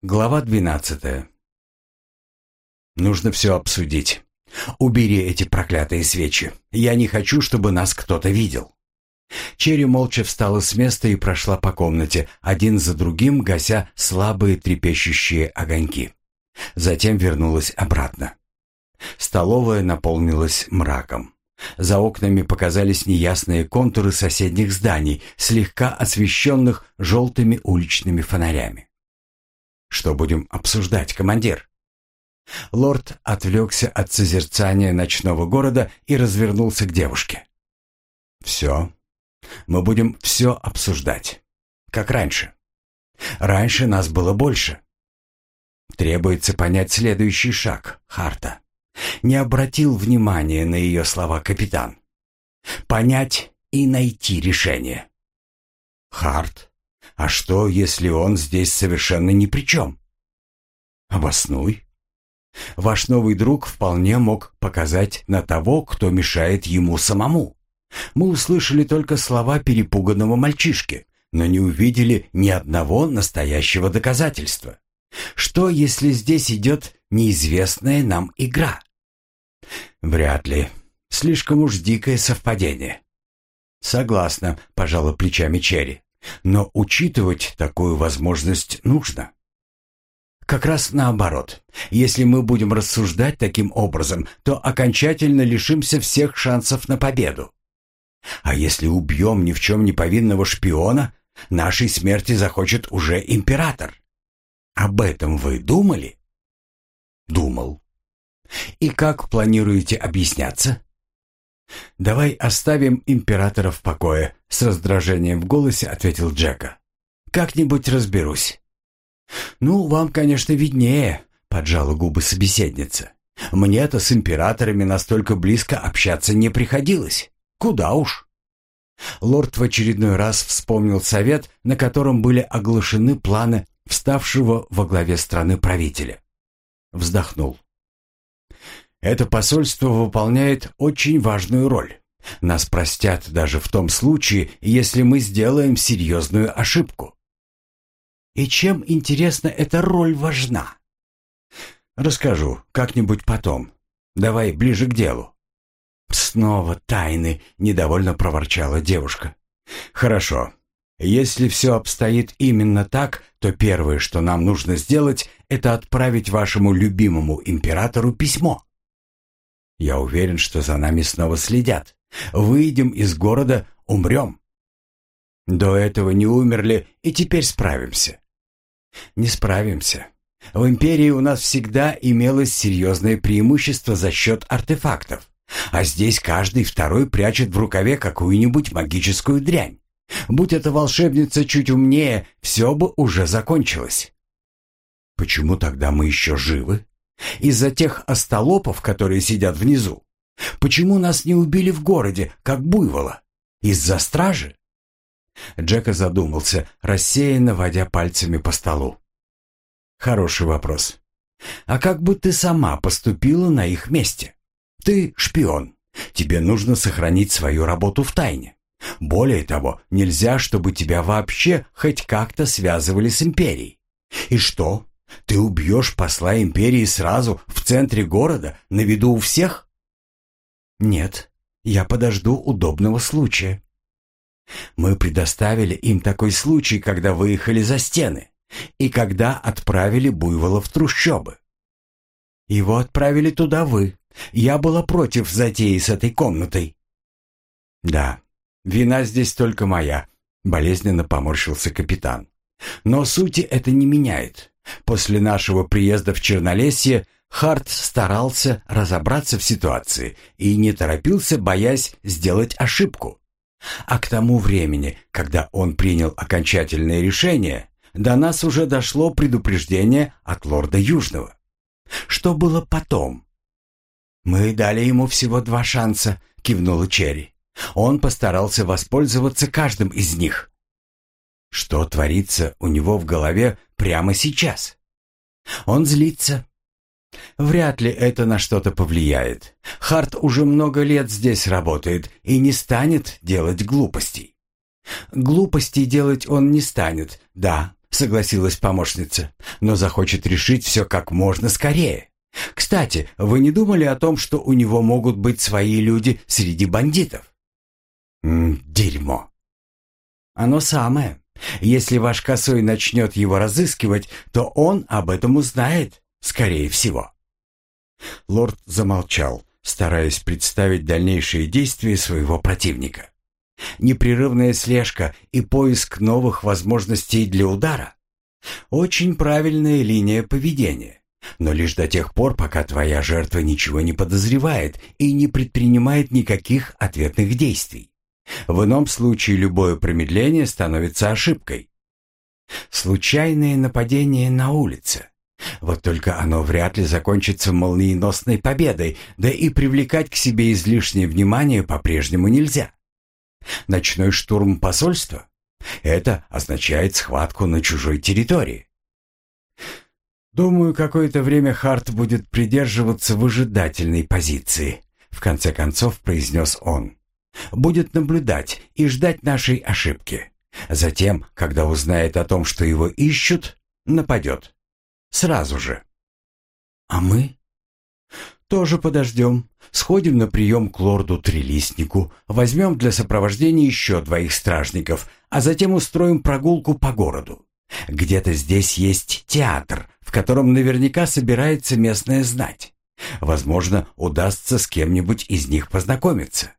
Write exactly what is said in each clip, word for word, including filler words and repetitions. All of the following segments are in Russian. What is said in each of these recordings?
Глава двенадцатая. Нужно все обсудить. Убери эти проклятые свечи. Я не хочу, чтобы нас кто-то видел. Черри молча встала с места и прошла по комнате, один за другим гася слабые трепещущие огоньки. Затем вернулась обратно. Столовая наполнилась мраком. За окнами показались неясные контуры соседних зданий, слегка освещенных желтыми уличными фонарями. «Что будем обсуждать, командир?» Лорд отвлекся от созерцания ночного города и развернулся к девушке. «Все. Мы будем все обсуждать. Как раньше. Раньше нас было больше. Требуется понять следующий шаг, Харта». Не обратил внимания на ее слова капитан. «Понять и найти решение». «Харт? А что, если он здесь совершенно ни при чем?» «Обоснуй. Ваш новый друг вполне мог показать на того, кто мешает ему самому. Мы услышали только слова перепуганного мальчишки, но не увидели ни одного настоящего доказательства. Что, если здесь идет неизвестная нам игра?» «Вряд ли. Слишком уж дикое совпадение». «Согласна», — пожала плечами Черри. «Но учитывать такую возможность нужно». «Как раз наоборот. Если мы будем рассуждать таким образом, то окончательно лишимся всех шансов на победу. А если убьем ни в чем не повинного шпиона, нашей смерти захочет уже император. Об этом вы думали?» «Думал». «И как планируете объясняться?» «Давай оставим императора в покое», — с раздражением в голосе ответил Джека. «Как-нибудь разберусь». «Ну, вам, конечно, виднее», — поджала губы собеседница. «Мне-то с императорами настолько близко общаться не приходилось. Куда уж». Лорд в очередной раз вспомнил совет, на котором были оглашены планы вставшего во главе страны правителя. Вздохнул. «Это посольство выполняет очень важную роль. Нас простят даже в том случае, если мы сделаем серьезную ошибку». «И чем, интересно, эта роль важна?» «Расскажу как-нибудь потом. Давай ближе к делу». «Снова тайны», — недовольно проворчала девушка. «Хорошо. Если все обстоит именно так, то первое, что нам нужно сделать, это отправить вашему любимому императору письмо. Я уверен, что за нами снова следят. Выйдем из города, умрем. До этого не умерли и теперь справимся». «Не справимся. В империи у нас всегда имелось серьезное преимущество за счет артефактов, а здесь каждый второй прячет в рукаве какую-нибудь магическую дрянь. Будь эта волшебница чуть умнее, все бы уже закончилось». «Почему тогда мы еще живы? Из-за тех остолопов, которые сидят внизу? Почему нас не убили в городе, как буйвола? Из-за стражи?» Джека задумался, рассеянно водя пальцами по столу. «Хороший вопрос. А как бы ты сама поступила на их месте? Ты шпион. Тебе нужно сохранить свою работу в тайне. Более того, нельзя, чтобы тебя вообще хоть как-то связывали с империей. И что? Ты убьешь посла империи сразу в центре города, на виду у всех?» «Нет, я подожду удобного случая». «Мы предоставили им такой случай, когда выехали за стены и когда отправили буйвола в трущобы. Его отправили туда вы. Я была против затеи с этой комнатой». «Да, вина здесь только моя», — болезненно поморщился капитан. «Но сути это не меняет. После нашего приезда в Чернолесье Харт старался разобраться в ситуации и не торопился, боясь сделать ошибку. А к тому времени, когда он принял окончательное решение, до нас уже дошло предупреждение от лорда Южного. Что было потом?» «Мы дали ему всего два шанса», — кивнула Черри. «Он постарался воспользоваться каждым из них». «Что творится у него в голове прямо сейчас?» «Он злится». «Вряд ли это на что-то повлияет. Харт уже много лет здесь работает и не станет делать глупостей». «Глупостей делать он не станет, да, — согласилась помощница, «но захочет решить все как можно скорее. Кстати, вы не думали о том, что у него могут быть свои люди среди бандитов?» М, «Дерьмо». «Оно самое. Если ваш косой начнет его разыскивать, то он об этом узнает, скорее всего». Лорд замолчал, стараясь представить дальнейшие действия своего противника. Непрерывная слежка и поиск новых возможностей для удара. Очень правильная линия поведения, но лишь до тех пор, пока твоя жертва ничего не подозревает и не предпринимает никаких ответных действий. В ином случае любое промедление становится ошибкой. Случайное нападение на улице. Вот только оно вряд ли закончится молниеносной победой, да и привлекать к себе излишнее внимание по-прежнему нельзя. Ночной штурм посольства? Это означает схватку на чужой территории. Думаю, какое-то время Харт будет придерживаться выжидательной позиции, в конце концов произнес он. Будет наблюдать и ждать нашей ошибки. Затем, когда узнает о том, что его ищут, нападет. Сразу же. А мы? Тоже подождем. Сходим на прием к лорду Трилистнику, возьмем для сопровождения еще двоих стражников, а затем устроим прогулку по городу. Где-то здесь есть театр, в котором наверняка собирается местная знать. Возможно, удастся с кем-нибудь из них познакомиться.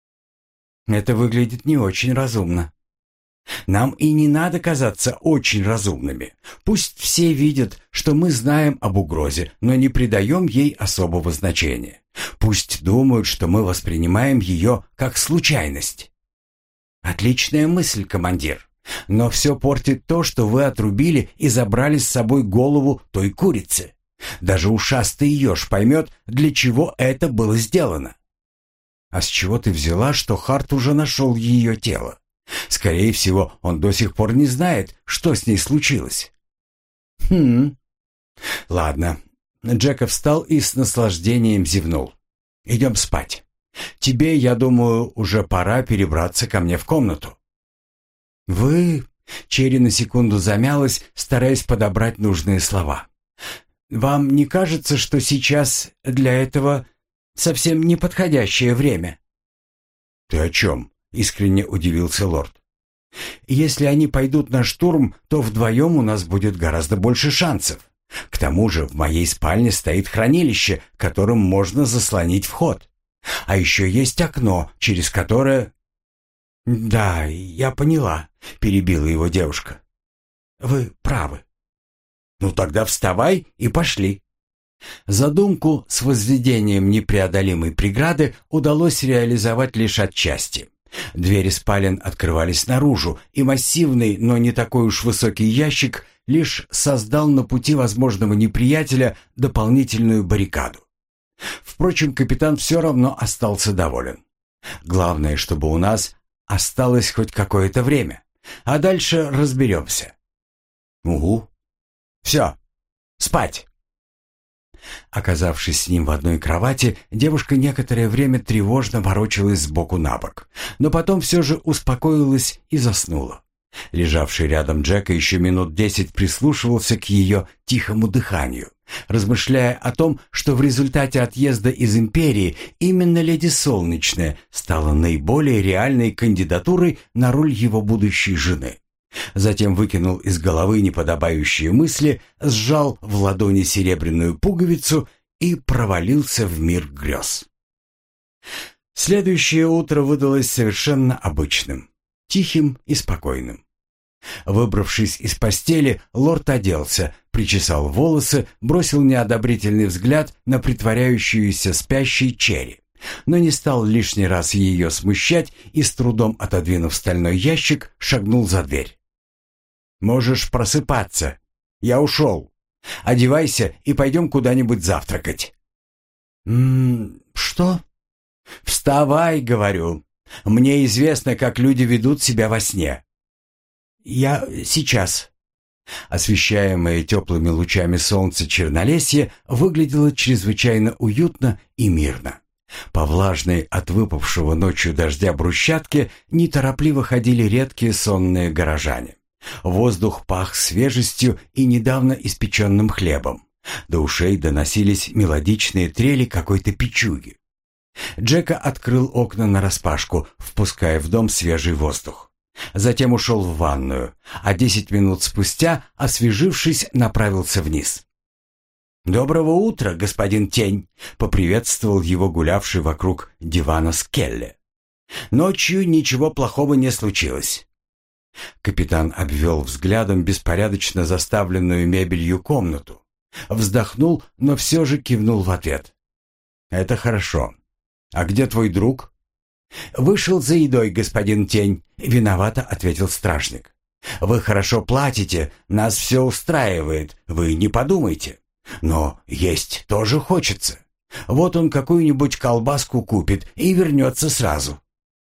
Это выглядит не очень разумно. Нам и не надо казаться очень разумными. Пусть все видят, что мы знаем об угрозе, но не придаем ей особого значения. Пусть думают, что мы воспринимаем ее как случайность. Отличная мысль, командир. Но все портит то, что вы отрубили и забрали с собой голову той курицы. Даже ушастый еж поймет, для чего это было сделано. А с чего ты взяла, что Харт уже нашел ее тело? Скорее всего, он до сих пор не знает, что с ней случилось. Хм. Ладно. Джекоб встал и с наслаждением зевнул. Идем спать. Тебе, я думаю, уже пора перебраться ко мне в комнату. Вы... Черри на секунду замялась, стараясь подобрать нужные слова. Вам не кажется, что сейчас для этого совсем неподходящее время? Ты о чем? Искренне удивился лорд. Если они пойдут на штурм, то вдвоем у нас будет гораздо больше шансов. К тому же в моей спальне стоит хранилище, которым можно заслонить вход. А еще есть окно, через которое... «Да, я поняла», — перебила его девушка. «Вы правы». «Ну тогда вставай и пошли». Задумку с возведением непреодолимой преграды удалось реализовать лишь отчасти. Двери спален открывались наружу, и массивный, но не такой уж высокий ящик лишь создал на пути возможного неприятеля дополнительную баррикаду. Впрочем, капитан все равно остался доволен. Главное, чтобы у нас осталось хоть какое-то время, а дальше разберемся. Угу. Все, спать. Оказавшись с ним в одной кровати, девушка некоторое время тревожно ворочалась сбоку на бок, но потом все же успокоилась и заснула. Лежавший рядом Джека еще минут десять прислушивался к ее тихому дыханию, размышляя о том, что в результате отъезда из Империи именно леди Солнечная стала наиболее реальной кандидатурой на роль его будущей жены. Затем выкинул из головы неподобающие мысли, сжал в ладони серебряную пуговицу и провалился в мир грез. Следующее утро выдалось совершенно обычным, тихим и спокойным. Выбравшись из постели, лорд оделся, причесал волосы, бросил неодобрительный взгляд на притворяющуюся спящей Черри, но не стал лишний раз ее смущать и, с трудом отодвинув стальной ящик, шагнул за дверь. «Можешь просыпаться. Я ушел. Одевайся и пойдем куда-нибудь завтракать». «М-м, что?» «Вставай, — говорю. Мне известно, как люди ведут себя во сне». «Я сейчас». Освещаемое теплыми лучами солнца Чернолесье выглядело чрезвычайно уютно и мирно. По влажной от выпавшего ночью дождя брусчатке неторопливо ходили редкие сонные горожане. Воздух пах свежестью и недавно испеченным хлебом. До ушей доносились мелодичные трели какой-то печуги. Джека открыл окна нараспашку, впуская в дом свежий воздух. Затем ушел в ванную, а десять минут спустя, освежившись, направился вниз. «Доброго утра, господин Тень!» — поприветствовал его гулявший вокруг дивана Скелли. «Ночью ничего плохого не случилось». Капитан обвел взглядом беспорядочно заставленную мебелью комнату. Вздохнул, но все же кивнул в ответ. «Это хорошо. А где твой друг?» «Вышел за едой, господин Тень», — виновато ответил стражник. «Вы хорошо платите, нас все устраивает, вы не подумайте. Но есть тоже хочется. Вот он какую-нибудь колбаску купит и вернется сразу».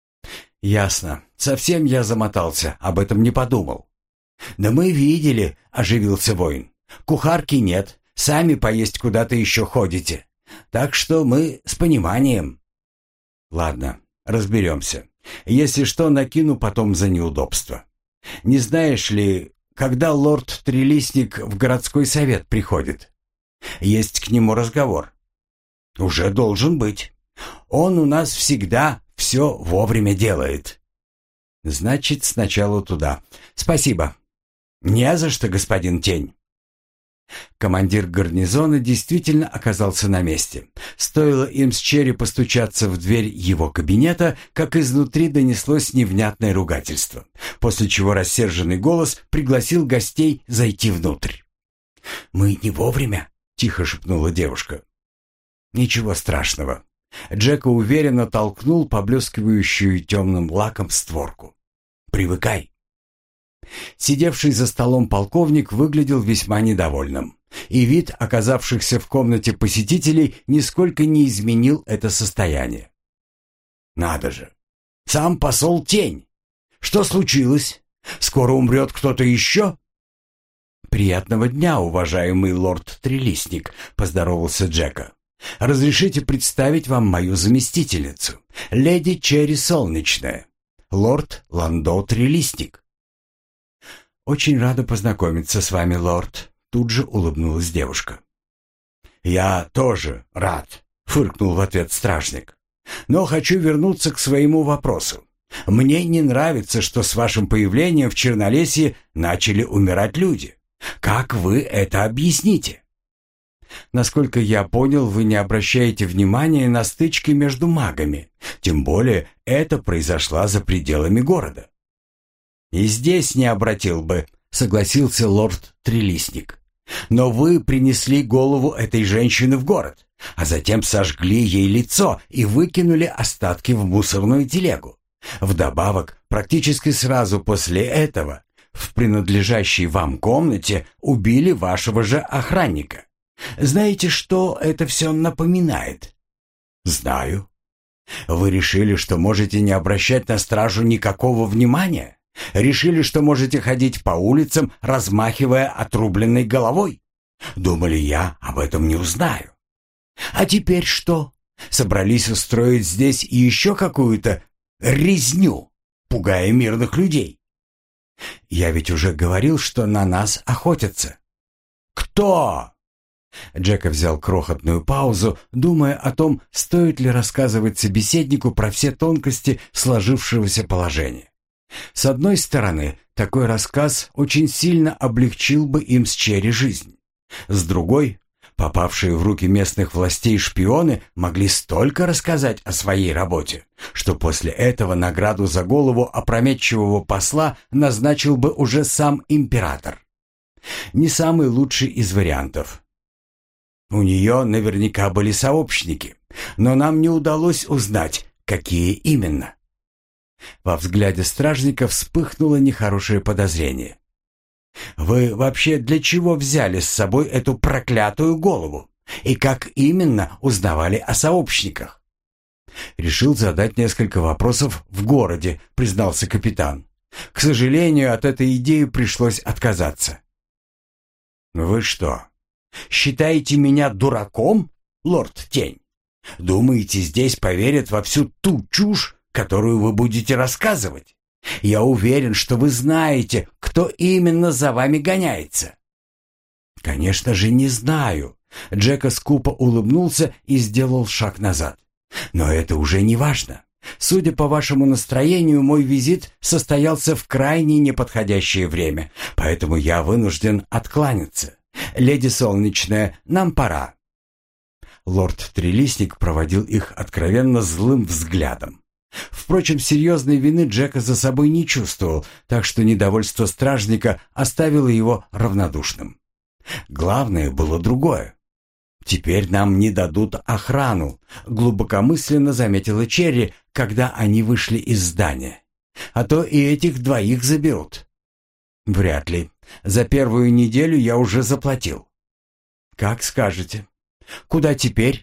«Ясно. Совсем я замотался, об этом не подумал». «Да мы видели», — оживился воин. «Кухарки нет, сами поесть куда-то еще ходите. Так что мы с пониманием». «Ладно, разберемся. Если что, накину потом за неудобство. Не знаешь ли, когда лорд Трилистник в городской совет приходит? Есть к нему разговор». «Уже должен быть. Он у нас всегда все вовремя делает». «Значит, сначала туда. Спасибо». «Не за что, господин Тень». Командир гарнизона действительно оказался на месте. Стоило им с Черри постучаться в дверь его кабинета, как изнутри донеслось невнятное ругательство, после чего рассерженный голос пригласил гостей зайти внутрь. «Мы не вовремя», — тихо шепнула девушка. «Ничего страшного». Джека уверенно толкнул поблескивающую темным лаком створку. «Привыкай». Сидевший за столом полковник выглядел весьма недовольным, и вид оказавшихся в комнате посетителей нисколько не изменил это состояние. «Надо же! Сам посол Тень! Что случилось? Скоро умрет кто-то еще?» «Приятного дня, уважаемый лорд Трилистник», — поздоровался Джека. «Разрешите представить вам мою заместительницу, леди Черри Солнечная, лорд Ландо Трилистник». «Очень рада познакомиться с вами, лорд», — тут же улыбнулась девушка. «Я тоже рад», — фыркнул в ответ стражник. «Но хочу вернуться к своему вопросу. Мне не нравится, что с вашим появлением в Чернолесье начали умирать люди. Как вы это объясните?» «Насколько я понял, вы не обращаете внимания на стычки между магами. Тем более это произошло за пределами города». «И здесь не обратил бы», — согласился лорд Трилистник. «Но вы принесли голову этой женщины в город, а затем сожгли ей лицо и выкинули остатки в мусорную телегу. Вдобавок, практически сразу после этого в принадлежащей вам комнате убили вашего же охранника. Знаете, что это все напоминает?» «Знаю». «Вы решили, что можете не обращать на стражу никакого внимания? Решили, что можете ходить по улицам, размахивая отрубленной головой? Думали, я об этом не узнаю. А теперь что? Собрались устроить здесь еще какую-то резню, пугая мирных людей? Я ведь уже говорил, что на нас охотятся». «Кто?» Джека взял крохотную паузу, думая о том, стоит ли рассказывать собеседнику про все тонкости сложившегося положения. С одной стороны, такой рассказ очень сильно облегчил бы им с Черри жизнь. С другой, попавшие в руки местных властей шпионы могли столько рассказать о своей работе, что после этого награду за голову опрометчивого посла назначил бы уже сам император. Не самый лучший из вариантов. У нее наверняка были сообщники, но нам не удалось узнать, какие именно. Во взгляде стражника вспыхнуло нехорошее подозрение. «Вы вообще для чего взяли с собой эту проклятую голову? И как именно узнавали о сообщниках?» «Решил задать несколько вопросов в городе», — признался капитан. «К сожалению, от этой идеи пришлось отказаться». «Вы что, считаете меня дураком, лорд Тень? Думаете, здесь поверят во всю ту чушь, которую вы будете рассказывать? Я уверен, что вы знаете, кто именно за вами гоняется». «Конечно же, не знаю». Джека скупо улыбнулся и сделал шаг назад. «Но это уже не важно. Судя по вашему настроению, мой визит состоялся в крайне неподходящее время, поэтому я вынужден откланяться. Леди Солнечная, нам пора». Лорд Трилистник проводил их откровенно злым взглядом. Впрочем, серьезной вины Джека за собой не чувствовал, так что недовольство стражника оставило его равнодушным. Главное было другое. «Теперь нам не дадут охрану», — глубокомысленно заметила Черри, когда они вышли из здания. «А то и этих двоих заберут». «Вряд ли. За первую неделю я уже заплатил». «Как скажете. Куда теперь?»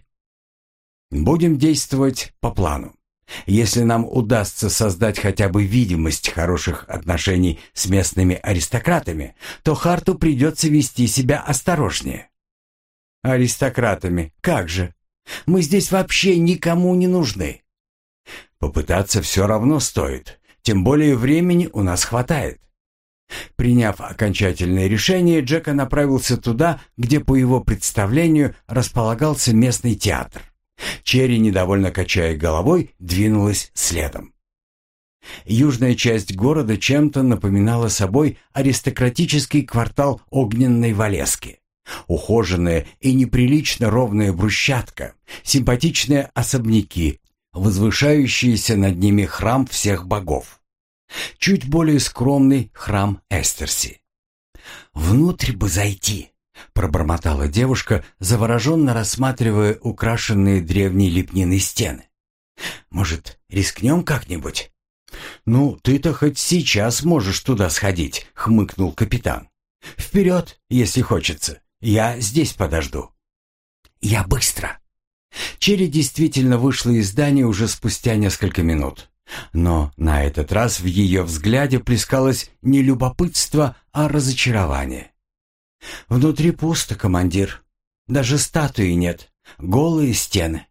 «Будем действовать по плану. Если нам удастся создать хотя бы видимость хороших отношений с местными аристократами, то Харту придется вести себя осторожнее». «Аристократами? Как же? Мы здесь вообще никому не нужны». «Попытаться все равно стоит, тем более времени у нас хватает». Приняв окончательное решение, Джека направился туда, где, по его представлению, располагался местный театр. Черри, недовольно качая головой, двинулась следом. Южная часть города чем-то напоминала собой аристократический квартал Огненной Валески. Ухоженная и неприлично ровная брусчатка, симпатичные особняки, возвышающийся над ними храм всех богов. Чуть более скромный храм Эстерси. «Внутрь бы зайти», — пробормотала девушка, завороженно рассматривая украшенные древней лепниной стены. «Может, рискнем как-нибудь?» «Ну, ты-то хоть сейчас можешь туда сходить», — хмыкнул капитан. «Вперед, если хочется. Я здесь подожду». «Я быстро». Черри действительно вышла из здания уже спустя несколько минут. Но на этот раз в ее взгляде плескалось не любопытство, а разочарование. «Внутри пусто, командир. Даже статуи нет. Голые стены».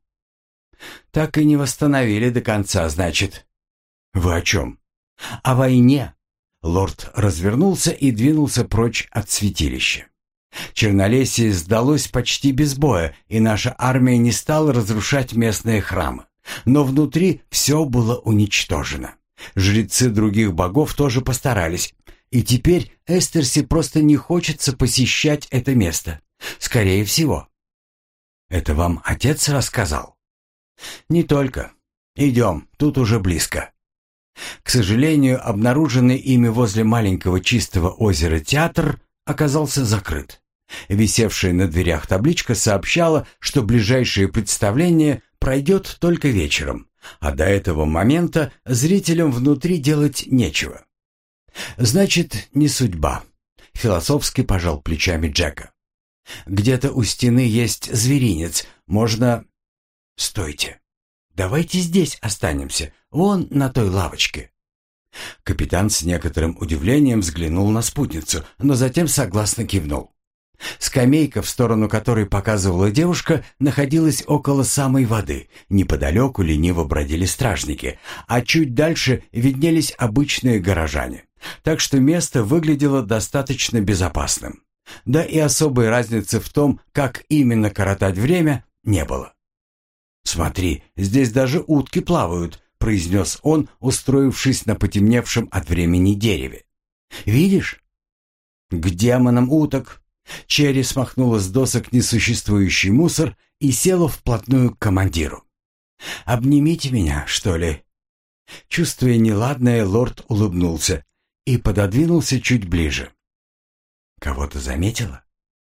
«Так и не восстановили до конца, значит». «Вы о чем?» «О войне». Лорд развернулся и двинулся прочь от святилища. Чернолесье сдалось почти без боя, и наша армия не стала разрушать местные храмы. Но внутри все было уничтожено. Жрецы других богов тоже постарались. И теперь Эстерси просто не хочется посещать это место. Скорее всего. «Это вам отец рассказал?» «Не только. Идем, тут уже близко». К сожалению, обнаруженный ими возле маленького чистого озера театр оказался закрыт. Висевшая на дверях табличка сообщала, что ближайшее представление пройдет только вечером, а до этого момента зрителям внутри делать нечего. «Значит, не судьба», — философски пожал плечами Джека. «Где-то у стены есть зверинец, можно...» «Стойте, давайте здесь останемся, вон на той лавочке». Капитан с некоторым удивлением взглянул на спутницу, но затем согласно кивнул. Скамейка, в сторону которой показывала девушка, находилась около самой воды. Неподалеку лениво бродили стражники, а чуть дальше виднелись обычные горожане. Так что место выглядело достаточно безопасным. Да и особой разницы в том, как именно коротать время, не было. «Смотри, здесь даже утки плавают», — произнес он, устроившись на потемневшем от времени дереве. «Видишь?» «К демонам уток!» Черри смахнула с досок несуществующий мусор и села вплотную к командиру. «Обнимите меня, что ли?» Чувствуя неладное, лорд улыбнулся и пододвинулся чуть ближе. «Кого-то заметила?»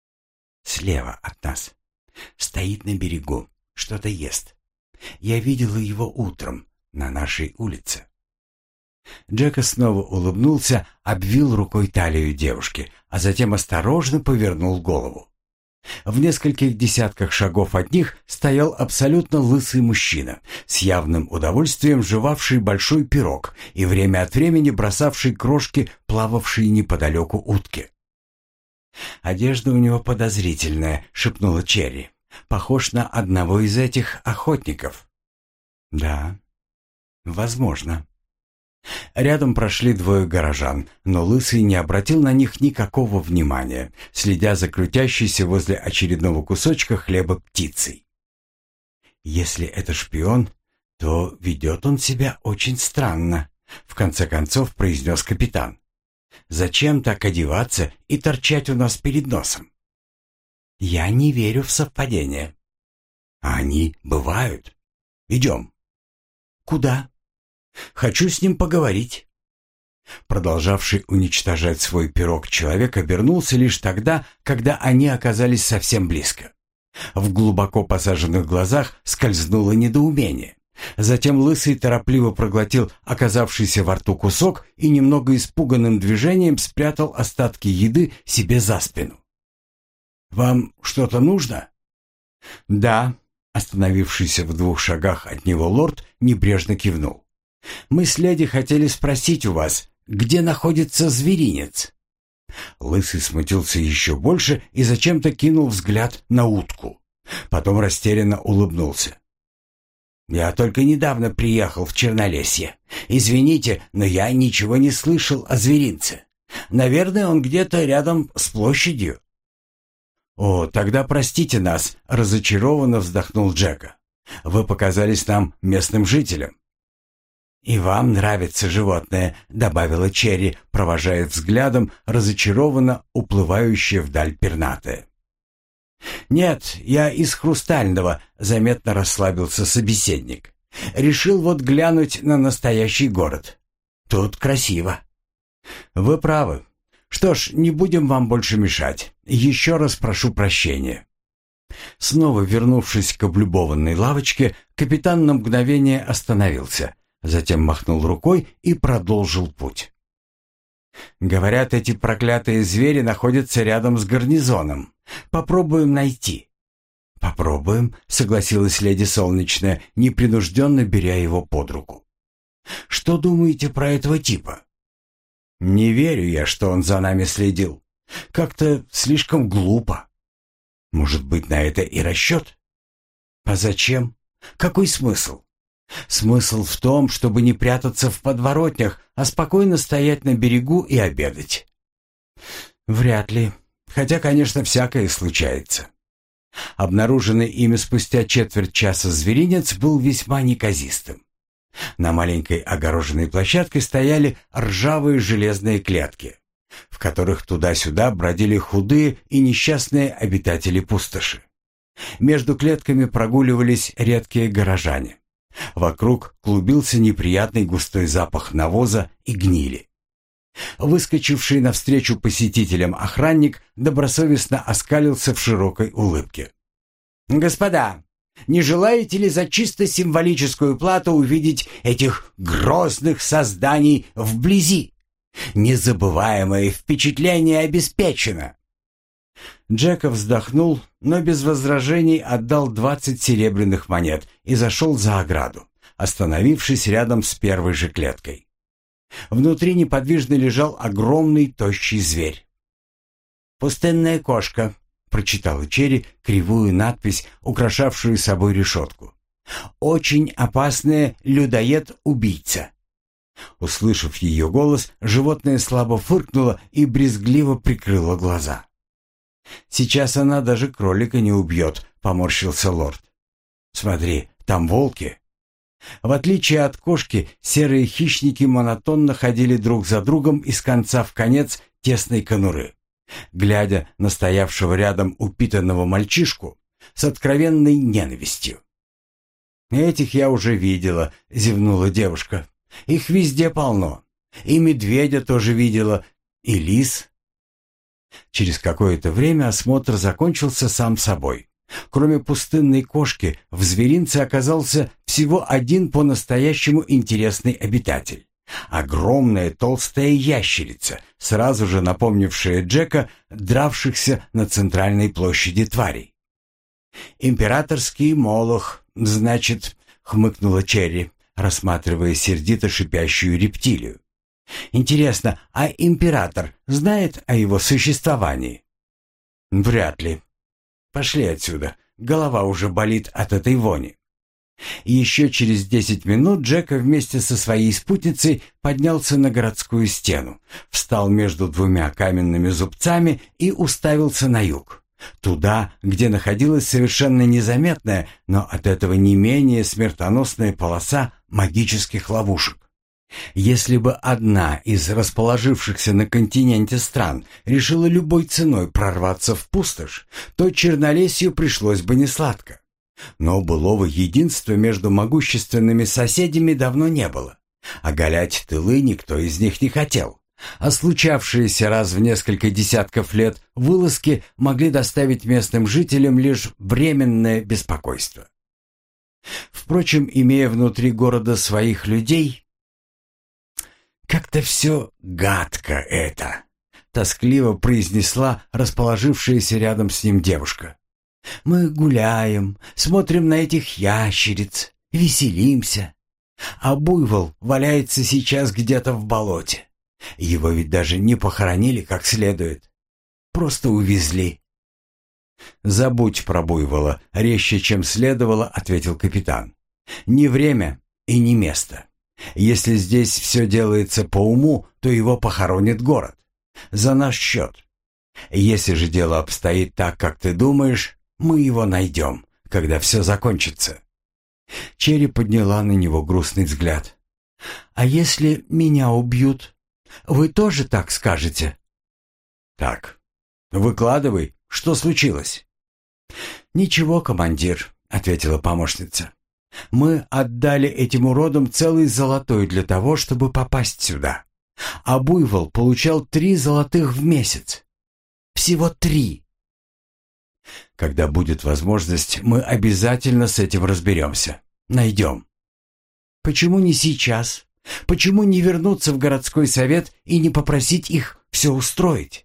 «Слева от нас. Стоит на берегу. Что-то ест. Я видела его утром на нашей улице». Джека снова улыбнулся, обвил рукой талию девушки, а затем осторожно повернул голову. В нескольких десятках шагов от них стоял абсолютно лысый мужчина, с явным удовольствием жевавший большой пирог и время от времени бросавший крошки, плававшие неподалеку утки. «Одежда у него подозрительная», — шепнула Черри. «Похож на одного из этих охотников». «Да, возможно». Рядом прошли двое горожан, но Лысый не обратил на них никакого внимания, следя за крутящейся возле очередного кусочка хлеба птицей. «Если это шпион, то ведет он себя очень странно», — в конце концов произнес капитан. «Зачем так одеваться и торчать у нас перед носом?» «Я не верю в совпадения». «А они бывают. Идем». «Куда?» «Хочу с ним поговорить». Продолжавший уничтожать свой пирог человек обернулся лишь тогда, когда они оказались совсем близко. В глубоко посаженных глазах скользнуло недоумение. Затем Лысый торопливо проглотил оказавшийся во рту кусок и немного испуганным движением спрятал остатки еды себе за спину. «Вам что-то нужно?» «Да», — остановившийся в двух шагах от него лорд небрежно кивнул. «Мы с леди хотели спросить у вас, где находится зверинец?» Лысый смутился еще больше и зачем-то кинул взгляд на утку. Потом растерянно улыбнулся. «Я только недавно приехал в Чернолесье. Извините, но я ничего не слышал о зверинце. Наверное, он где-то рядом с площадью». «О, тогда простите нас», — разочарованно вздохнул Джека. «Вы показались нам местным жителям». «И вам нравится животное», — добавила Черри, провожая взглядом разочарованно уплывающее вдаль пернатое. «Нет, я из Хрустального», — заметно расслабился собеседник. «Решил вот глянуть на настоящий город. Тут красиво». «Вы правы. Что ж, не будем вам больше мешать. Еще раз прошу прощения». Снова вернувшись к облюбованной лавочке, капитан на мгновение остановился. Затем махнул рукой и продолжил путь. «Говорят, эти проклятые звери находятся рядом с гарнизоном. Попробуем найти». «Попробуем», — согласилась леди Солнечная, непринужденно беря его под руку. «Что думаете про этого типа?» «Не верю я, что он за нами следил. Как-то слишком глупо. Может быть, на это и расчет? А зачем? Какой смысл? Смысл в том, чтобы не прятаться в подворотнях, а спокойно стоять на берегу и обедать». «Вряд ли. Хотя, конечно, всякое случается». Обнаруженный ими спустя четверть часа зверинец был весьма неказистым. На маленькой огороженной площадке стояли ржавые железные клетки, в которых туда-сюда бродили худые и несчастные обитатели пустоши. Между клетками прогуливались редкие горожане. Вокруг клубился неприятный густой запах навоза и гнили. Выскочивший навстречу посетителям охранник добросовестно оскалился в широкой улыбке. «Господа, не желаете ли за чисто символическую плату увидеть этих грозных созданий вблизи? Незабываемое впечатление обеспечено». Джека вздохнул, но без возражений отдал двадцать серебряных монет и зашел за ограду, остановившись рядом с первой же клеткой. Внутри неподвижно лежал огромный тощий зверь. «Пустынная кошка», — прочитала Черри кривую надпись, украшавшую собой решетку. «Очень опасная людоед-убийца». Услышав ее голос, животное слабо фыркнуло и брезгливо прикрыло глаза. «Сейчас она даже кролика не убьет», — поморщился лорд. «Смотри, там волки». В отличие от кошки, серые хищники монотонно ходили друг за другом из конца в конец тесной конуры, глядя на стоявшего рядом упитанного мальчишку с откровенной ненавистью. «Этих я уже видела», — зевнула девушка. «Их везде полно. И медведя тоже видела, и лис». Через какое-то время осмотр закончился сам собой. Кроме пустынной кошки, в зверинце оказался всего один по-настоящему интересный обитатель. Огромная толстая ящерица, сразу же напомнившая Джека, дравшихся на центральной площади тварей. «Императорский молох, значит», — хмыкнула Черри, рассматривая сердито шипящую рептилию. «Интересно, а император знает о его существовании?» «Вряд ли. Пошли отсюда, голова уже болит от этой вони». И еще через десять минут Джека вместе со своей спутницей поднялся на городскую стену, встал между двумя каменными зубцами и уставился на юг. Туда, где находилась совершенно незаметная, но от этого не менее смертоносная полоса магических ловушек. Если бы одна из расположившихся на континенте стран решила любой ценой прорваться в пустошь, то Чернолесью пришлось бы несладко. Но былого единства между могущественными соседями давно не было. Оголять тылы никто из них не хотел. А случавшиеся раз в несколько десятков лет вылазки могли доставить местным жителям лишь временное беспокойство. Впрочем, имея внутри города своих людей, «Как-то все гадко это», — тоскливо произнесла расположившаяся рядом с ним девушка. «Мы гуляем, смотрим на этих ящериц, веселимся. А буйвол валяется сейчас где-то в болоте. Его ведь даже не похоронили как следует. Просто увезли». «Забудь про буйвола», — резче, чем следовало, ответил капитан. «Не время и не место. Если здесь все делается по уму, то его похоронит город. За наш счет. Если же дело обстоит так, как ты думаешь, мы его найдем, когда все закончится». Черри подняла на него грустный взгляд. «А если меня убьют, вы тоже так скажете?» «Так, выкладывай, что случилось?» «Ничего, командир», — ответила помощница. «Мы отдали этим уродам целый золотой для того, чтобы попасть сюда. А буйвол получал три золотых в месяц. Всего три. Когда будет возможность, мы обязательно с этим разберемся. Найдем». «Почему не сейчас? Почему не вернуться в городской совет и не попросить их все устроить?»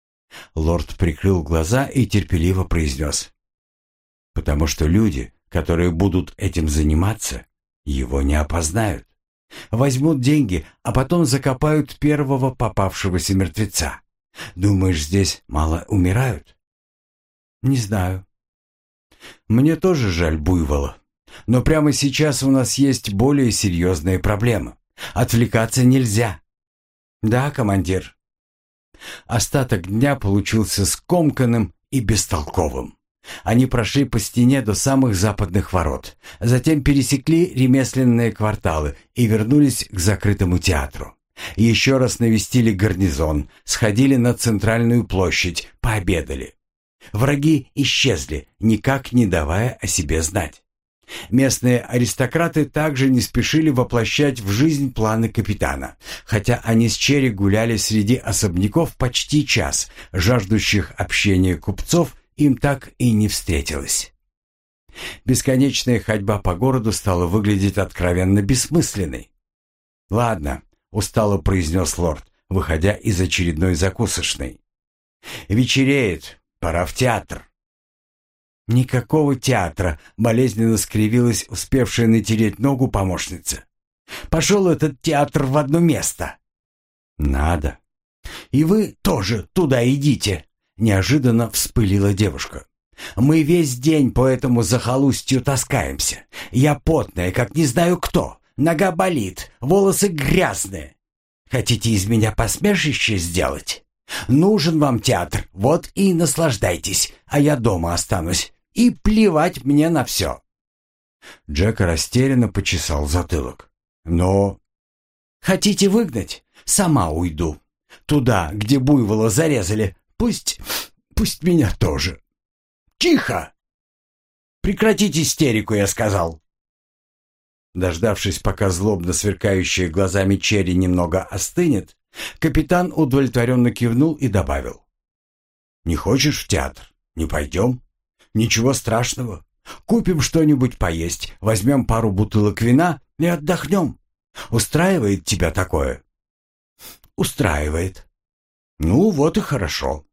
Лорд прикрыл глаза и терпеливо произнес. «Потому что люди, которые будут этим заниматься, его не опознают. Возьмут деньги, а потом закопают первого попавшегося мертвеца. Думаешь, здесь мало умирают?» «Не знаю». «Мне тоже жаль буйвола. Но прямо сейчас у нас есть более серьезные проблемы. Отвлекаться нельзя». «Да, командир». Остаток дня получился скомканным и бестолковым. Они прошли по стене до самых западных ворот, затем пересекли ремесленные кварталы и вернулись к закрытому театру. Еще раз навестили гарнизон, сходили на центральную площадь, пообедали. Враги исчезли, никак не давая о себе знать. Местные аристократы также не спешили воплощать в жизнь планы капитана, хотя они с Черри гуляли среди особняков почти час, жаждущих общения купцов им так и не встретилось. Бесконечная ходьба по городу стала выглядеть откровенно бессмысленной. «Ладно», — устало произнес лорд, выходя из очередной закусочной. «Вечереет, пора в театр». «Никакого театра», — болезненно скривилась успевшая натереть ногу помощница. «Пошел этот театр в одно место». «Надо. И вы тоже туда идите», — неожиданно вспылила девушка. «Мы весь день по этому захолустью таскаемся. Я потная, как не знаю кто. Нога болит, волосы грязные. Хотите из меня посмешище сделать? Нужен вам театр, вот и наслаждайтесь, а я дома останусь. И плевать мне на все». Джек растерянно почесал затылок. «Но...» «Хотите выгнать? Сама уйду. Туда, где буйвола зарезали. Пусть... пусть меня тоже». «Тихо! Прекратить истерику, я сказал». Дождавшись, пока злобно сверкающие глазами Черри немного остынет, капитан удовлетворенно кивнул и добавил. «Не хочешь в театр? Не пойдем. Ничего страшного. Купим что-нибудь поесть, возьмем пару бутылок вина и отдохнем. Устраивает тебя такое?» «Устраивает». «Ну, вот и хорошо».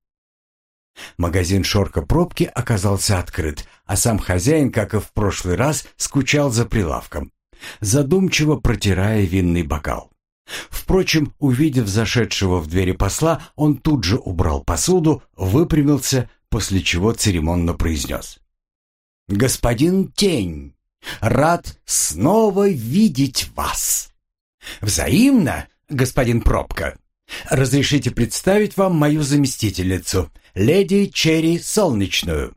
Магазин шорка-пробки оказался открыт, а сам хозяин, как и в прошлый раз, скучал за прилавком, задумчиво протирая винный бокал. Впрочем, увидев зашедшего в двери посла, он тут же убрал посуду, выпрямился, после чего церемонно произнес. «Господин Тень, Рад снова видеть вас. Взаимно, господин Пробка. Разрешите представить вам мою заместительницу, леди Черри Солнечную.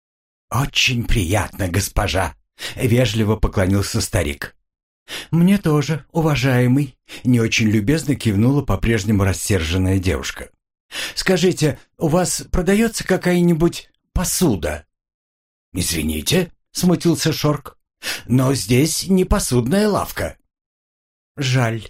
Очень приятно, госпожа, вежливо поклонился старик. Мне тоже, уважаемый, не очень любезно кивнула по-прежнему рассерженная девушка. Скажите, у вас продается какая-нибудь посуда? Извините, смутился Шорк, но здесь не посудная лавка. Жаль.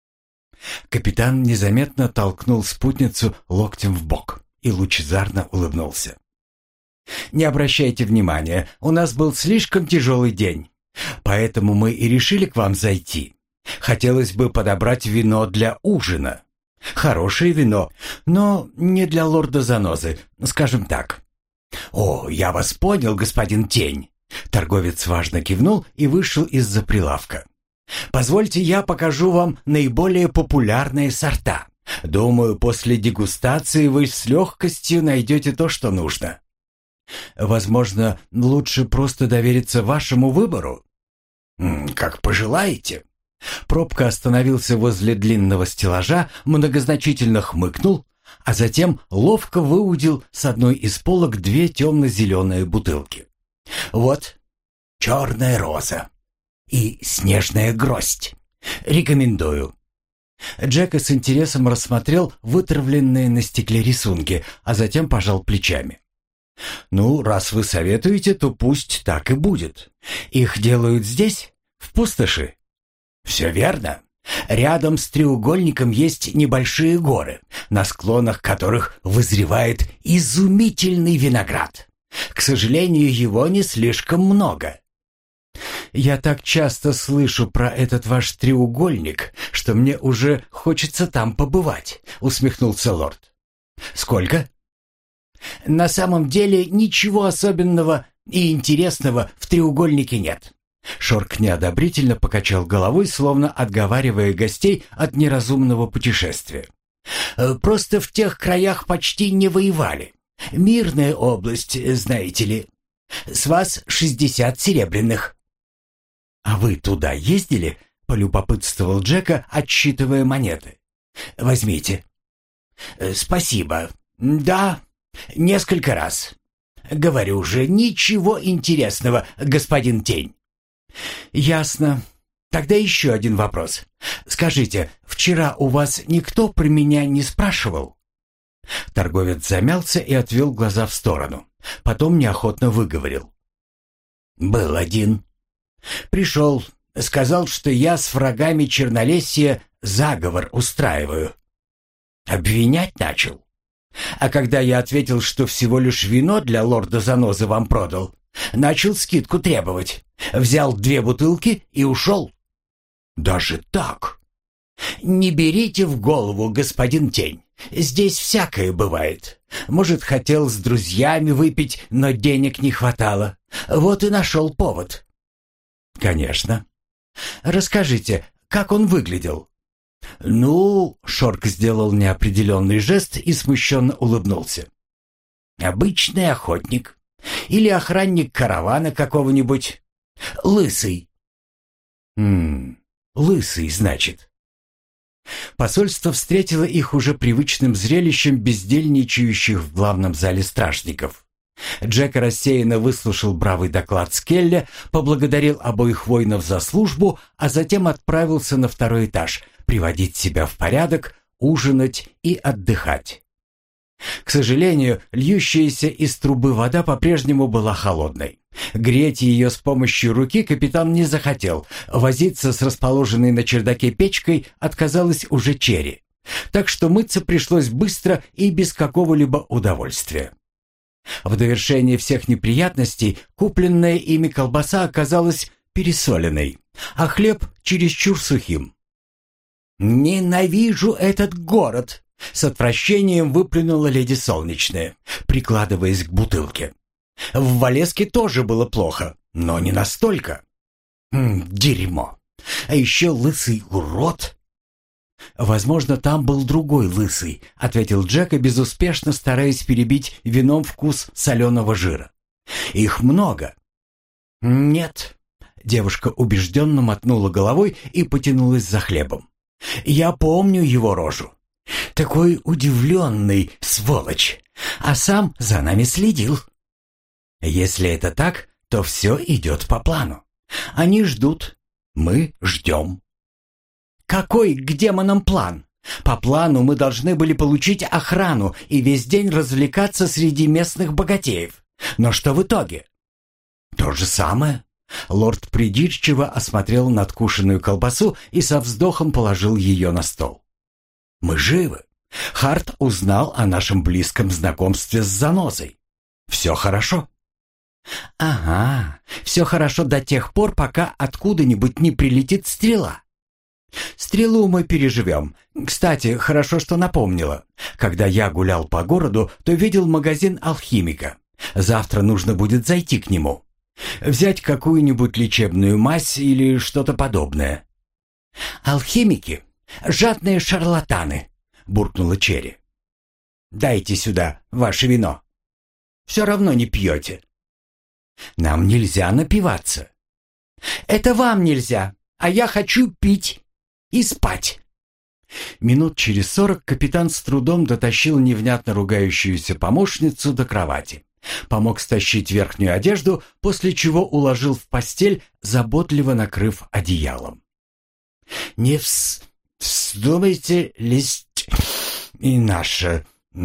Капитан незаметно толкнул спутницу локтем в бок и лучезарно улыбнулся. «Не обращайте внимания, у нас был слишком тяжелый день, поэтому мы и решили к вам зайти. Хотелось бы подобрать вино для ужина. Хорошее вино, но не для лорда Занозы, скажем так». «О, я вас понял, господин Тень». Торговец важно кивнул и вышел из-за прилавка. «Позвольте, я покажу вам наиболее популярные сорта. Думаю, после дегустации вы с легкостью найдете то, что нужно». «Возможно, лучше просто довериться вашему выбору?» «Как пожелаете». Пробка остановился возле длинного стеллажа, многозначительно хмыкнул, а затем ловко выудил с одной из полок две темно-зеленые бутылки. «Вот, черная роза и снежная гроздь. Рекомендую». Джека с интересом рассмотрел вытравленные на стекле рисунки, а затем пожал плечами. «Ну, раз вы советуете, то пусть так и будет. Их делают здесь, в пустоши?» «Все верно. Рядом с треугольником есть небольшие горы, на склонах которых вызревает изумительный виноград. К сожалению, его не слишком много». «Я так часто слышу про этот ваш треугольник, что мне уже хочется там побывать», — усмехнулся лорд. «Сколько?» «На самом деле ничего особенного и интересного в треугольнике нет». Шорк неодобрительно покачал головой, словно отговаривая гостей от неразумного путешествия. «Просто в тех краях почти не воевали. Мирная область, знаете ли. С вас шестьдесят серебряных». «А вы туда ездили?» — полюбопытствовал Джека, отсчитывая монеты. «Возьмите». «Спасибо. Да, несколько раз. Говорю же, ничего интересного, господин Тень». «Ясно. Тогда еще один вопрос. Скажите, вчера у вас никто про меня не спрашивал?» Торговец замялся и отвел глаза в сторону. Потом неохотно выговорил. «Был один. Пришел, сказал, что я с врагами Чернолесья заговор устраиваю. Обвинять начал. А когда я ответил, что всего лишь вино для лорда Занозы вам продал, начал скидку требовать. Взял две бутылки и ушел». «Даже так?» «Не берите в голову, господин Тень. Здесь всякое бывает. Может, хотел с друзьями выпить, но денег не хватало. Вот и нашел повод». «Конечно. Расскажите, как он выглядел?» «Ну...» — Шорк сделал неопределенный жест и смущенно улыбнулся. «Обычный охотник. Или охранник каравана какого-нибудь. Лысый». «Ммм, лысый, значит». Посольство встретило их уже привычным зрелищем бездельничающих в главном зале стражников. Джек рассеянно выслушал бравый доклад Скелля, поблагодарил обоих воинов за службу, а затем отправился на второй этаж приводить себя в порядок, ужинать и отдыхать. К сожалению, льющаяся из трубы вода по-прежнему была холодной. Греть ее с помощью руки капитан не захотел. Возиться с расположенной на чердаке печкой отказалась уже Черри. Так что мыться пришлось быстро и без какого-либо удовольствия. В довершение всех неприятностей купленная ими колбаса оказалась пересоленной, а хлеб чересчур сухим. «Ненавижу этот город!» — с отвращением выплюнула леди Солнечная, прикладываясь к бутылке. «В Валеске тоже было плохо, но не настолько. М -м, дерьмо! А еще лысый урод!» «Возможно, там был другой лысый», — ответил Джека, безуспешно стараясь перебить вином вкус соленого жира. «Их много». «Нет, Девушка убежденно мотнула головой и потянулась за хлебом. «Я помню его рожу. Такой удивленный, сволочь, а сам за нами следил. Если это так, то все идет по плану. Они ждут, мы ждем». «Какой к демонам план? По плану мы должны были получить охрану и весь день развлекаться среди местных богатеев. Но что в итоге?» «То же самое». Лорд придирчиво осмотрел надкушенную колбасу и со вздохом положил ее на стол. «Мы живы. Харт узнал о нашем близком знакомстве с занозой. Все хорошо». «Ага, все хорошо до тех пор, пока откуда-нибудь не прилетит стрела. Стрелу мы переживем. Кстати, хорошо, что напомнила. Когда я гулял по городу, то видел магазин алхимика. Завтра нужно будет зайти к нему. Взять какую-нибудь лечебную мазь или что-то подобное». «Алхимики — жадные шарлатаны», — буркнула Черри. «Дайте сюда ваше вино. Все равно не пьете». «Нам нельзя напиваться». «Это вам нельзя, а я хочу пить и спать». Минут через сорок капитан с трудом дотащил невнятно ругающуюся помощницу до кровати. Помог стащить верхнюю одежду, после чего уложил в постель, заботливо накрыв одеялом. «Не вс... вздумайте лезть и наше...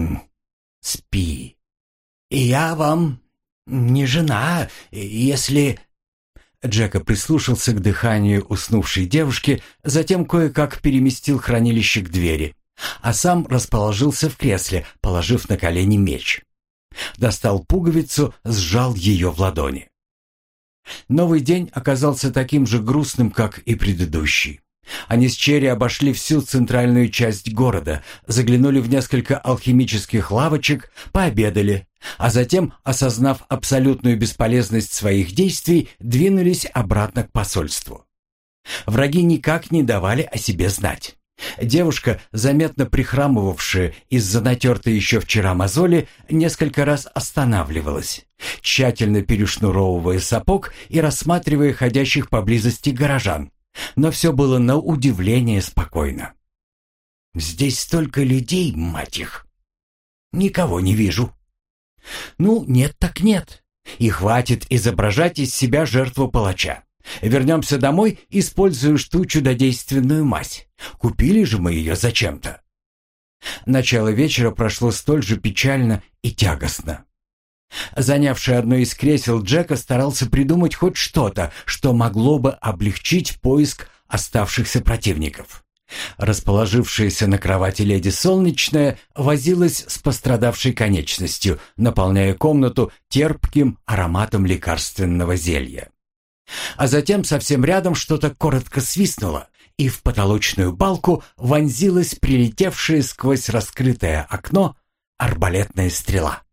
спи. Я вам не жена, если...» Джека прислушался к дыханию уснувшей девушки, затем кое-как переместил хранилище к двери, а сам расположился в кресле, положив на колени меч. Достал пуговицу, сжал ее в ладони. Новый день оказался таким же грустным, как и предыдущий. Они с Черри обошли всю центральную часть города, заглянули в несколько алхимических лавочек, пообедали, а затем, осознав абсолютную бесполезность своих действий, двинулись обратно к посольству. Враги никак не давали о себе знать. Девушка, заметно прихрамывавшая из-за натертой еще вчера мозоли, несколько раз останавливалась, тщательно перешнуровывая сапог и рассматривая ходящих поблизости горожан. Но все было на удивление спокойно. «Здесь столько людей, мать их! Никого не вижу». «Ну, нет так нет. И хватит изображать из себя жертву палача. Вернемся домой, используя ту чудодейственную мазь. Купили же мы ее зачем-то». Начало вечера прошло столь же печально и тягостно. Занявший одно из кресел Джека старался придумать хоть что-то, что могло бы облегчить поиск оставшихся противников. Расположившаяся на кровати леди Солнечная возилась с пострадавшей конечностью, наполняя комнату терпким ароматом лекарственного зелья. А затем совсем рядом что-то коротко свистнуло, и в потолочную балку вонзилась прилетевшая сквозь раскрытое окно арбалетная стрела.